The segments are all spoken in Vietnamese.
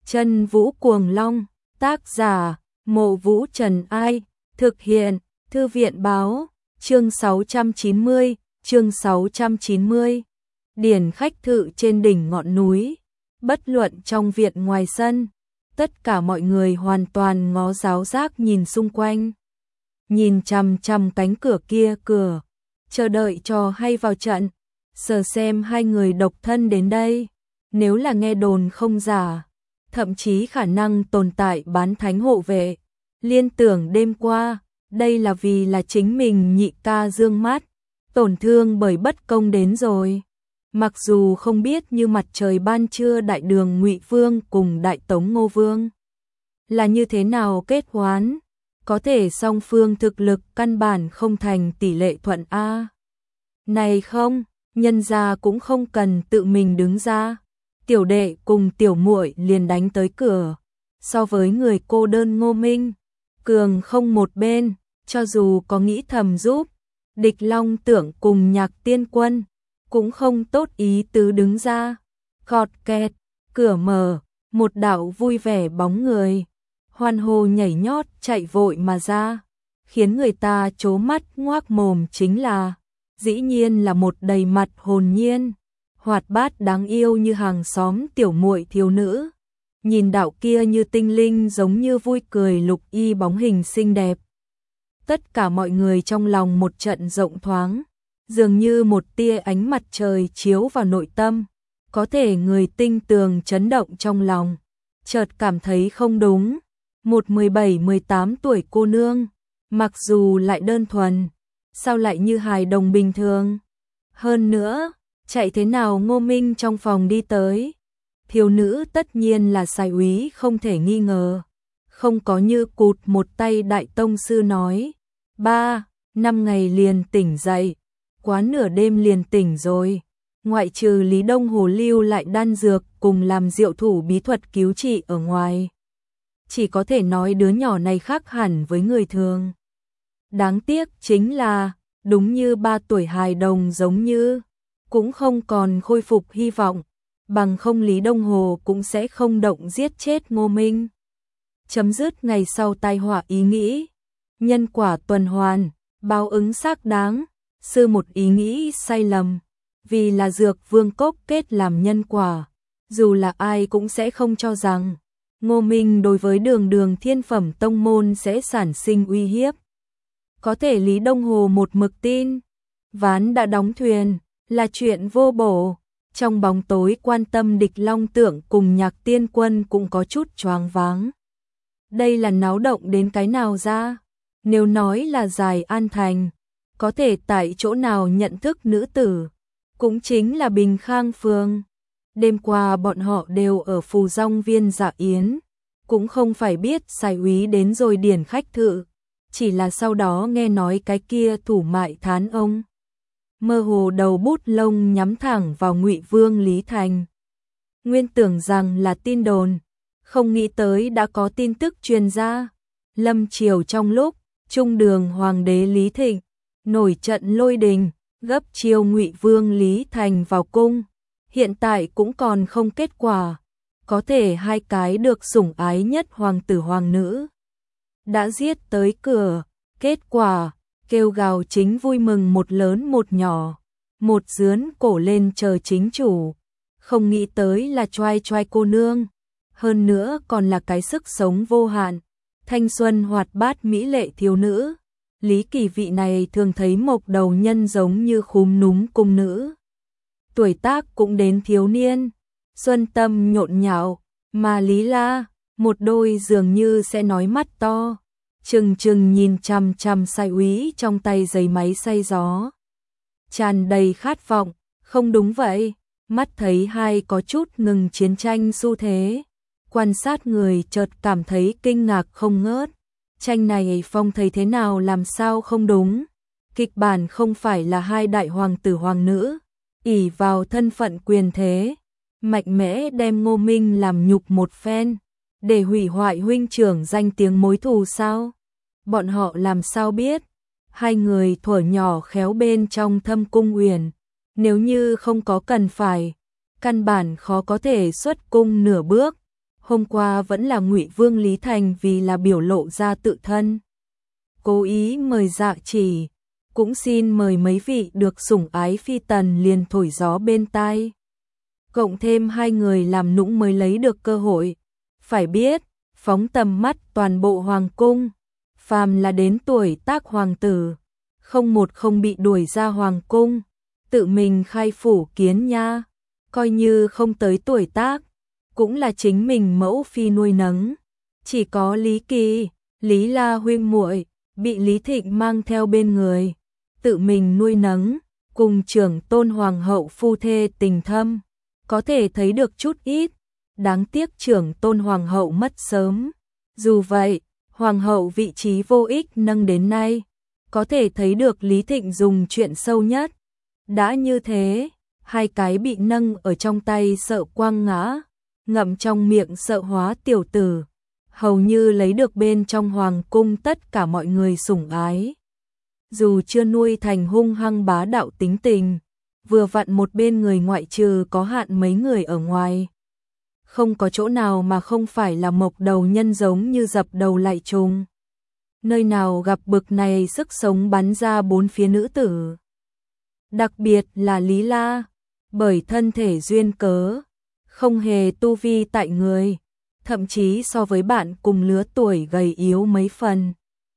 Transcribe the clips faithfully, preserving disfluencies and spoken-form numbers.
Chân Vũ Cuồng Long, tác giả, Mộ Vũ Trần Ai, thực hiện, Thư viện báo, chương sáu trăm chín mươi, chương sáu trăm chín mươi. Điển khách thự trên đỉnh ngọn núi, bất luận trong viện ngoài sân, tất cả mọi người hoàn toàn ngó giáo giác nhìn xung quanh. Nhìn chằm chằm cánh cửa kia cửa, chờ đợi cho hay vào trận, sờ xem hai người độc thân đến đây, nếu là nghe đồn không giả, thậm chí khả năng tồn tại bán thánh hộ vệ. Liên tưởng đêm qua, đây là vì là chính mình nhị ca dương mắt, tổn thương bởi bất công đến rồi. Mặc dù không biết như mặt trời ban trưa đại đường Ngụy Vương cùng đại tống Ngô Vương là như thế nào kết oán, có thể song phương thực lực căn bản không thành tỷ lệ thuận a. Này không, nhân gia cũng không cần tự mình đứng ra, tiểu đệ cùng tiểu muội liền đánh tới cửa. So với người cô đơn Ngô Minh, cường không một bên, cho dù có nghĩ thầm giúp, Địch Long Tưởng cùng Nhạc Tiên Quân cũng không tốt ý tứ đứng ra. Khọt kẹt, cửa mở, một đạo vui vẻ bóng người, hoan hô nhảy nhót chạy vội mà ra, khiến người ta trố mắt ngoác mồm chính là, dĩ nhiên là một đầy mặt hồn nhiên, hoạt bát đáng yêu như hàng xóm tiểu muội thiếu nữ. Nhìn đạo kia như tinh linh giống như vui cười lục y bóng hình xinh đẹp. Tất cả mọi người trong lòng một trận rộng thoáng, dường như một tia ánh mặt trời chiếu vào nội tâm, có thể người tinh tường chấn động trong lòng, chợt cảm thấy không đúng. Một mười bảy mười tám tuổi cô nương, mặc dù lại đơn thuần, sao lại như hài đồng bình thường? Hơn nữa, chạy thế nào Ngô Minh trong phòng đi tới? Thiếu nữ tất nhiên là sai úy không thể nghi ngờ, không có như cụt một tay đại tông sư nói, ba, năm ngày liền tỉnh dậy, quá nửa đêm liền tỉnh rồi, ngoại trừ Lý Đông Hồ lưu lại đan dược cùng làm diệu thủ bí thuật cứu trị ở ngoài. Chỉ có thể nói đứa nhỏ này khác hẳn với người thường. Đáng tiếc chính là, đúng như ba tuổi hài đồng giống như, cũng không còn khôi phục hy vọng, bằng không Lý Đông Hồ cũng sẽ không động giết chết Ngô Minh. Chấm dứt ngày sau tai họa ý nghĩ, nhân quả tuần hoàn, báo ứng xác đáng, sư một ý nghĩ sai lầm, vì là dược vương cốc kết làm nhân quả, dù là ai cũng sẽ không cho rằng Ngô Minh đối với đường đường thiên phẩm tông môn sẽ sản sinh uy hiếp. Có thể Lý Đông Hồ một mực tin, ván đã đóng thuyền, là chuyện vô bổ. Trong bóng tối quan tâm Địch Long Tưởng cùng Nhạc Tiên Quân cũng có chút choáng váng. Đây là náo động đến cái nào ra? Nếu nói là Giải An Thành, có thể tại chỗ nào nhận thức nữ tử, cũng chính là Bình Khang Phường. Đêm qua bọn họ đều ở Phù Dong Viên dạ yến, cũng không phải biết sai úy đến rồi điển khách thự, chỉ là sau đó nghe nói cái kia thủ mại thán ông. Mơ hồ đầu bút lông nhắm thẳng vào Ngụy Vương Lý Thành. Nguyên tưởng rằng là tin đồn, không nghĩ tới đã có tin tức truyền ra. Lâm triều trong lúc trung đường hoàng đế Lý Thịnh nổi trận lôi đình, gấp chiêu Ngụy Vương Lý Thành vào cung, hiện tại cũng còn không kết quả. Có thể hai cái được sủng ái nhất hoàng tử hoàng nữ đã giết tới cửa, kết quả kêu gào chính vui mừng một lớn một nhỏ, một dướn cổ lên chờ chính chủ, không nghĩ tới là choai choai cô nương, hơn nữa còn là cái sức sống vô hạn, thanh xuân hoạt bát mỹ lệ thiếu nữ. Lý Kỳ vị này thường thấy mộc đầu nhân giống như khúm núm cung nữ, tuổi tác cũng đến thiếu niên, xuân tâm nhộn nhạo, mà Lý La, một đôi dường như sẽ nói mắt to, trừng trừng nhìn chằm chằm sai úy trong tay giấy máy xay gió, tràn đầy khát vọng. Không đúng vậy, mắt thấy hai có chút ngừng chiến tranh xu thế, quan sát người chợt cảm thấy kinh ngạc không ngớt. Tranh này phong thấy thế nào làm sao không đúng, kịch bản không phải là hai đại hoàng tử hoàng nữ ỷ vào thân phận quyền thế mạnh mẽ đem Ngô Minh làm nhục một phen để hủy hoại huynh trưởng danh tiếng mối thù sao? Bọn họ làm sao biết? Hai người thuở nhỏ khéo bên trong Thâm Cung Uyển, nếu như không có cần phải, căn bản khó có thể xuất cung nửa bước. hôm qua vẫn là Ngụy Vương Lý Thành vì là biểu lộ ra tự thân. Cố ý mời Dạ Chỉ, cũng xin mời mấy vị được sủng ái phi tần liền thổi gió bên tai. Cộng thêm hai người làm nũng mới lấy được cơ hội. Phải biết, phóng tầm mắt toàn bộ hoàng cung, phàm là đến tuổi tác hoàng tử, không một không bị đuổi ra hoàng cung, tự mình khai phủ kiến nha, coi như không tới tuổi tác, cũng là chính mình mẫu phi nuôi nấng. Chỉ có Lý Kỳ, Lý La huynh muội bị Lý Thịnh mang theo bên người, tự mình nuôi nấng, cùng trưởng tôn hoàng hậu phu thê tình thâm, có thể thấy được chút ít. Đáng tiếc trưởng tôn hoàng hậu mất sớm. Dù vậy, hoàng hậu vị trí vô ích nâng đến nay, có thể thấy được Lý Thịnh dùng chuyện sâu nhất. Đã như thế, hai cái bị nâng ở trong tay sợ quăng ngã, ngậm trong miệng sợ hóa tiểu tử, hầu như lấy được bên trong hoàng cung tất cả mọi người sủng ái. Dù chưa nuôi thành hung hăng bá đạo tính tình, vừa vặn một bên người ngoại trừ có hạn mấy người ở ngoài. Không có chỗ nào mà không phải là mộc đầu nhân giống như dập đầu lại trùng. Nơi nào gặp bực này sức sống bắn ra bốn phía nữ tử. Đặc biệt là Lý La, bởi thân thể duyên cớ, không hề tu vi tại người, thậm chí so với bạn cùng lứa tuổi gầy yếu mấy phần.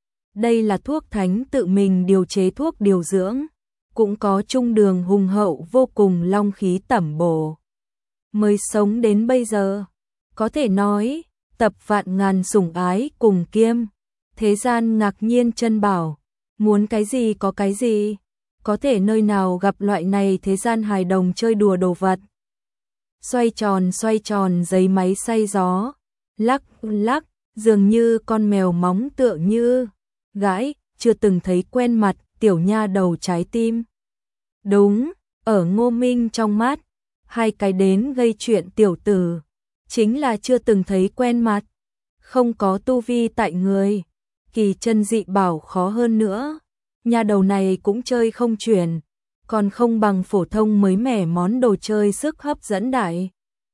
Đây là thuốc thánh tự mình điều chế thuốc điều dưỡng, cũng có trung đường hùng hậu vô cùng long khí tẩm bổ. Mới sống đến bây giờ, có thể nói, tập vạn ngàn sủng ái cùng kiêm, thế gian ngạc nhiên chân bảo, muốn cái gì có cái gì, có thể nơi nào gặp loại này thế gian hài đồng chơi đùa đồ vật. Xoay tròn xoay tròn giấy máy xay gió, lắc lắc, dường như con mèo móng tựa như, gãi, chưa từng thấy quen mặt, tiểu nha đầu trái tim. Đúng, ở Ngô Minh trong mắt, hai cái đến gây chuyện tiểu tử, chính là chưa từng thấy quen mặt, không có tu vi tại người, kỳ chân dị bảo khó hơn nữa, nhà đầu này cũng chơi không chuyển, còn không bằng phổ thông mới mẻ món đồ chơi sức hấp dẫn đại.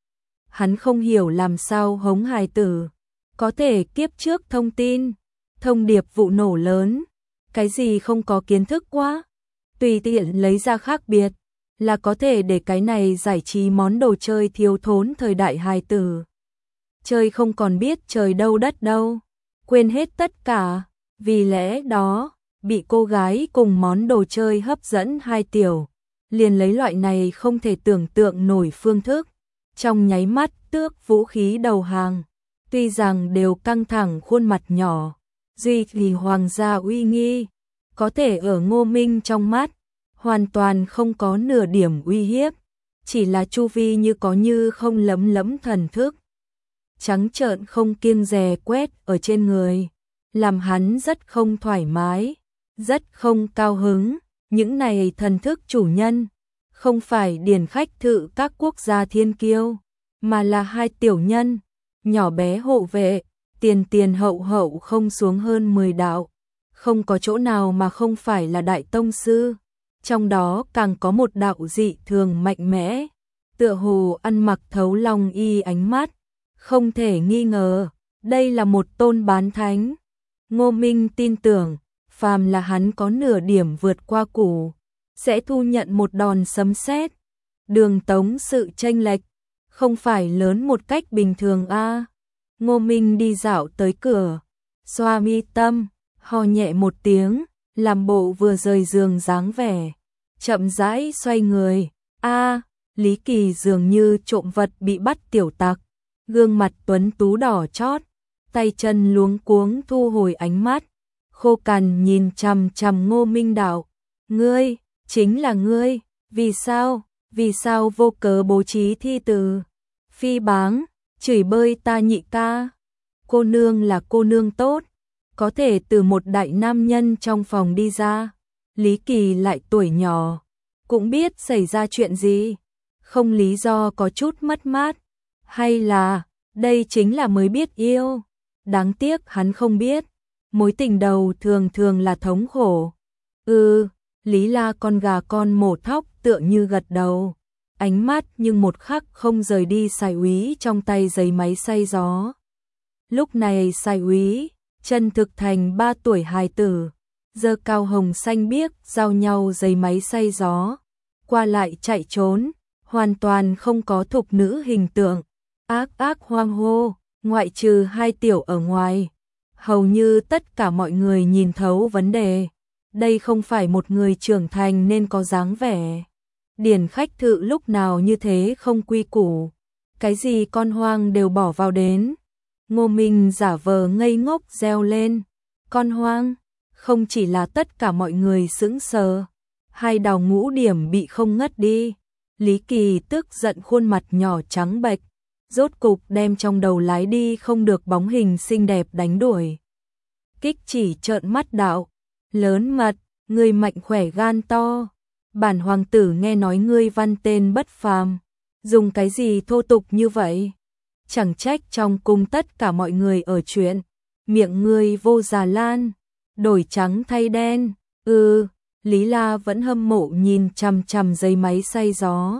Hắn không hiểu làm sao hống hài tử, có thể kiếp trước thông tin, thông điệp vụ nổ lớn, cái gì không có kiến thức quá, tùy tiện lấy ra khác biệt, là có thể để cái này giải trí món đồ chơi thiếu thốn thời đại hài tử. Chơi không còn biết trời đâu đất đâu, quên hết tất cả, vì lẽ đó, bị cô gái cùng món đồ chơi hấp dẫn hai tiểu, liền lấy loại này không thể tưởng tượng nổi phương thức, trong nháy mắt tước vũ khí đầu hàng, tuy rằng đều căng thẳng khuôn mặt nhỏ, duy thì hoàng gia uy nghi, có thể ở Ngô Minh trong mắt, hoàn toàn không có nửa điểm uy hiếp, chỉ là chu vi như có như không lấm lấm thần thức. Trắng trợn không kiêng dè quét ở trên người, làm hắn rất không thoải mái, rất không cao hứng, những này thần thức chủ nhân, không phải điển khách thự các quốc gia thiên kiêu, mà là hai tiểu nhân, nhỏ bé hộ vệ, tiền tiền hậu hậu không xuống hơn mười đạo, không có chỗ nào mà không phải là đại tông sư. Trong đó càng có một đạo dị thường mạnh mẽ, tựa hồ ăn mặc thấu long y ánh mắt, không thể nghi ngờ, đây là một tôn bán thánh. Ngô Minh tin tưởng, phàm là hắn có nửa điểm vượt qua củ, sẽ thu nhận một đòn sấm sét. Đường tống sự chênh lệch, không phải lớn một cách bình thường a. À. Ngô Minh đi dạo tới cửa, xoa mi tâm, ho nhẹ một tiếng, làm bộ vừa rời giường dáng vẻ, chậm rãi xoay người. A, à, Lý Kỳ dường như trộm vật bị bắt tiểu tặc, gương mặt tuấn tú đỏ chót, tay chân luống cuống thu hồi ánh mắt, khô cằn nhìn chằm chằm Ngô Minh đạo, ngươi, chính là ngươi, vì sao, vì sao vô cớ bố trí thi từ, phi báng, chửi bới ta nhị ca, cô nương là cô nương tốt, có thể từ một đại nam nhân trong phòng đi ra, Lý Kỳ lại tuổi nhỏ, cũng biết xảy ra chuyện gì, không lý do có chút mất mát, hay là, đây chính là mới biết yêu, đáng tiếc hắn không biết, mối tình đầu thường thường là thống khổ. Ừ, Lý La con gà con mổ thóc tựa như gật đầu, ánh mắt nhưng một khắc không rời đi Sài Úy trong tay giấy máy xay gió. Lúc này Sài Úy, chân thực thành ba tuổi hài tử, giơ cao hồng xanh biếc giao nhau giấy máy xay gió, qua lại chạy trốn, hoàn toàn không có thục nữ hình tượng, ác ác hoang hô, ngoại trừ hai tiểu ở ngoài. Hầu như tất cả mọi người nhìn thấu vấn đề, đây không phải một người trưởng thành nên có dáng vẻ. Điển Khách Thự lúc nào như thế không quy củ, cái gì con hoang đều bỏ vào đến. Ngô Minh giả vờ ngây ngốc reo lên, con hoang, không chỉ là tất cả mọi người sững sờ, hai Đào Ngũ Điểm bị không ngất đi. Lý Kỳ tức giận khuôn mặt nhỏ trắng bệch, rốt cục đem trong đầu lái đi không được bóng hình xinh đẹp đánh đuổi. Kích chỉ trợn mắt đạo, lớn mật, ngươi mạnh khỏe gan to, bản hoàng tử nghe nói ngươi văn tên bất phàm, dùng cái gì thô tục như vậy? Chẳng trách trong cung tất cả mọi người ở chuyện, miệng ngươi vô già lan, đổi trắng thay đen. Ừ, Lý La vẫn hâm mộ nhìn chằm chằm giấy máy xay gió.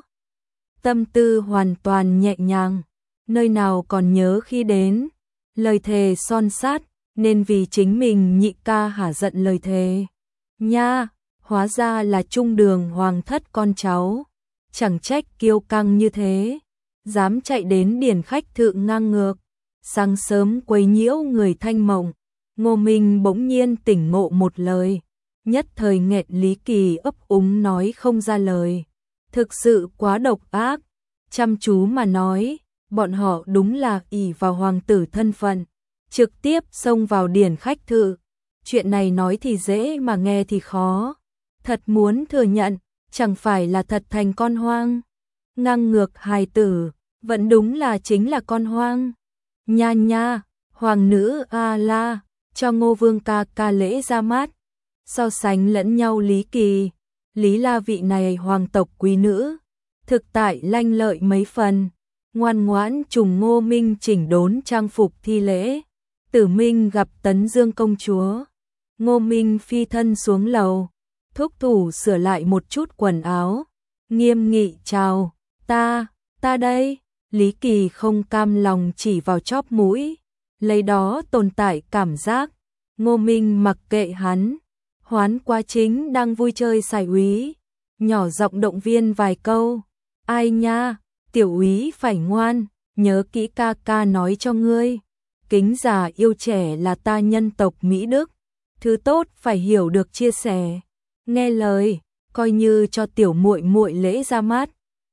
Tâm tư hoàn toàn nhẹ nhàng, nơi nào còn nhớ khi đến lời thề son sát, nên vì chính mình nhị ca hả giận lời thề. Nha, hóa ra là trung đường hoàng thất con cháu, chẳng trách kiêu căng như thế, dám chạy đến Điển Khách Thự ngang ngược, sáng sớm quấy nhiễu người thanh mộng. Ngô Minh bỗng nhiên tỉnh ngộ một lời, nhất thời nghẹn Lý Kỳ ấp úng nói không ra lời, thực sự quá độc ác. Chăm chú mà nói, bọn họ đúng là ỷ vào hoàng tử thân phận, trực tiếp xông vào Điển Khách Thự. Chuyện này nói thì dễ mà nghe thì khó, thật muốn thừa nhận, chẳng phải là thật thành con hoang. Ngang ngược hài tử, vẫn đúng là chính là con hoang. Nha nha, hoàng nữ a la, cho Ngô Vương ca ca lễ ra mắt. So sánh lẫn nhau Lý Kỳ, Lý La vị này hoàng tộc quý nữ, thực tại lanh lợi mấy phần, ngoan ngoãn trùng Ngô Minh chỉnh đốn trang phục thi lễ. Tử Minh gặp Tấn Dương công chúa, Ngô Minh phi thân xuống lầu, thúc thủ sửa lại một chút quần áo, nghiêm nghị chào, ta, ta đây. Lý Kỳ không cam lòng chỉ vào chóp mũi, lấy đó tồn tại cảm giác. Ngô Minh mặc kệ hắn, hoán quá chính đang vui chơi Sài Úy, nhỏ giọng động viên vài câu. Ai nha, tiểu úy phải ngoan, nhớ kỹ ca ca nói cho ngươi, kính già yêu trẻ là ta nhân tộc Mỹ Đức, thứ tốt phải hiểu được chia sẻ, nghe lời, coi như cho tiểu muội muội lễ ra mắt.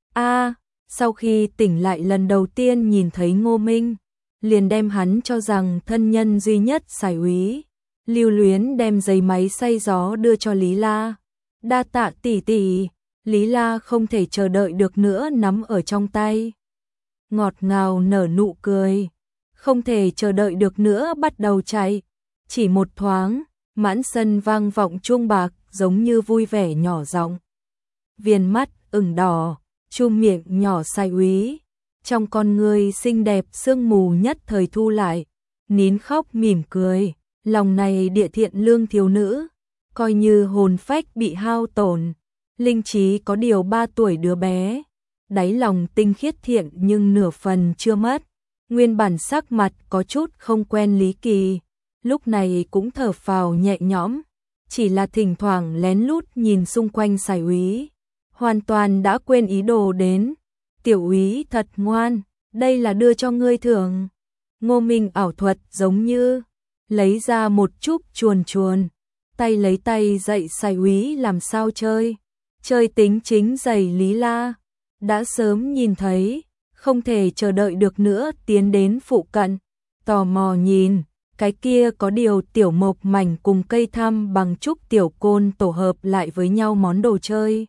A, sau khi tỉnh lại lần đầu tiên nhìn thấy Ngô Minh, liền đem hắn cho rằng thân nhân duy nhất Sài Úy, lưu luyến đem giấy máy xay gió đưa cho Lý La. Đa tạ tỷ tỷ. Lý La không thể chờ đợi được nữa nắm ở trong tay, ngọt ngào nở nụ cười, không thể chờ đợi được nữa bắt đầu chạy. Chỉ một thoáng, mãn sân vang vọng chuông bạc giống như vui vẻ nhỏ giọng. Viền mắt ửng đỏ, chum miệng nhỏ Sài Úy, trong con người xinh đẹp sương mù nhất thời thu lại, nín khóc mỉm cười, lòng này địa thiện lương thiếu nữ, coi như hồn phách bị hao tổn. Linh trí có điều ba tuổi đứa bé, đáy lòng tinh khiết thiện nhưng nửa phần chưa mất. Nguyên bản sắc mặt có chút không quen Lý Kỳ, lúc này cũng thở phào nhẹ nhõm, chỉ là thỉnh thoảng lén lút nhìn xung quanh Sài Úy, hoàn toàn đã quên ý đồ đến. Tiểu úy thật ngoan, đây là đưa cho ngươi thưởng. Ngô Minh ảo thuật giống như lấy ra một chút chuồn chuồn, tay lấy tay dạy Sài Úy làm sao chơi. Chơi tính chính giày Lý La, đã sớm nhìn thấy, không thể chờ đợi được nữa tiến đến phụ cận, tò mò nhìn, cái kia có điều tiểu mộc mảnh cùng cây thăm bằng trúc tiểu côn tổ hợp lại với nhau món đồ chơi.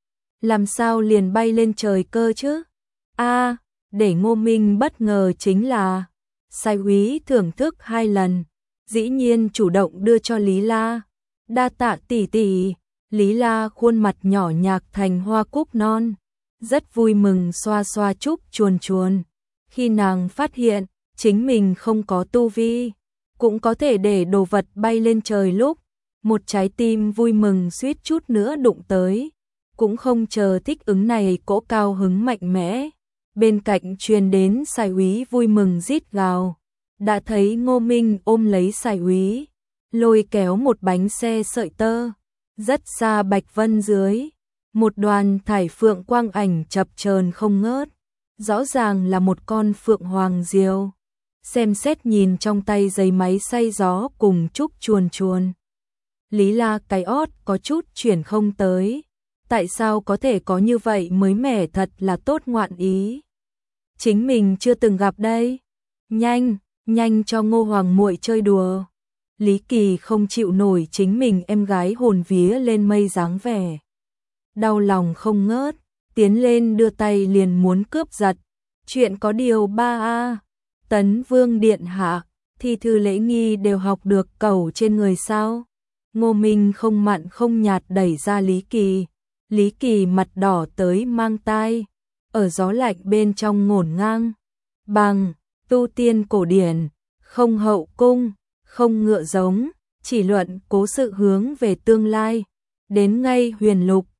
Làm sao liền bay lên trời cơ chứ? A, à, để Ngô Minh bất ngờ chính là, Sài Úy thưởng thức hai lần, dĩ nhiên chủ động đưa cho Lý La. Đa tạ tỷ tỷ. Lý La khuôn mặt nhỏ nhạc thành hoa cúc non, rất vui mừng xoa xoa chúc chuồn chuồn. Khi nàng phát hiện chính mình không có tu vi, cũng có thể để đồ vật bay lên trời lúc, một trái tim vui mừng suýt chút nữa đụng tới. cũng không chờ thích ứng này cỗ cao hứng mạnh mẽ. Bên cạnh truyền đến Sài Úy vui mừng rít gào. Đã thấy Ngô Minh ôm lấy Sài Úy, lôi kéo một bánh xe sợi tơ. Rất xa Bạch Vân dưới, một đoàn thải phượng quang ảnh chập chờn không ngớt. Rõ ràng là một con phượng hoàng diều. Xem xét nhìn trong tay giấy máy xay gió cùng trúc chuồn chuồn. Lý La cái ót có chút chuyển không tới. Tại sao có thể có như vậy mới mẻ, thật là tốt ngoạn ý. Chính mình chưa từng gặp đây. Nhanh, nhanh cho Ngô Hoàng muội chơi đùa. Lý Kỳ không chịu nổi chính mình em gái hồn vía lên mây dáng vẻ. Đau lòng không ngớt, tiến lên đưa tay liền muốn cướp giật. Chuyện có điều ba a Tấn Vương điện hạ, thi thư lễ nghi đều học được cẩu trên người sao? Ngô Minh không mặn không nhạt đẩy ra Lý Kỳ. Lý Kỳ mặt đỏ tới mang tai, ở gió lạnh bên trong ngổn ngang. Bằng, tu tiên cổ điển, không hậu cung, không ngựa giống, chỉ luận cố sự hướng về tương lai. Đến ngay huyền lục,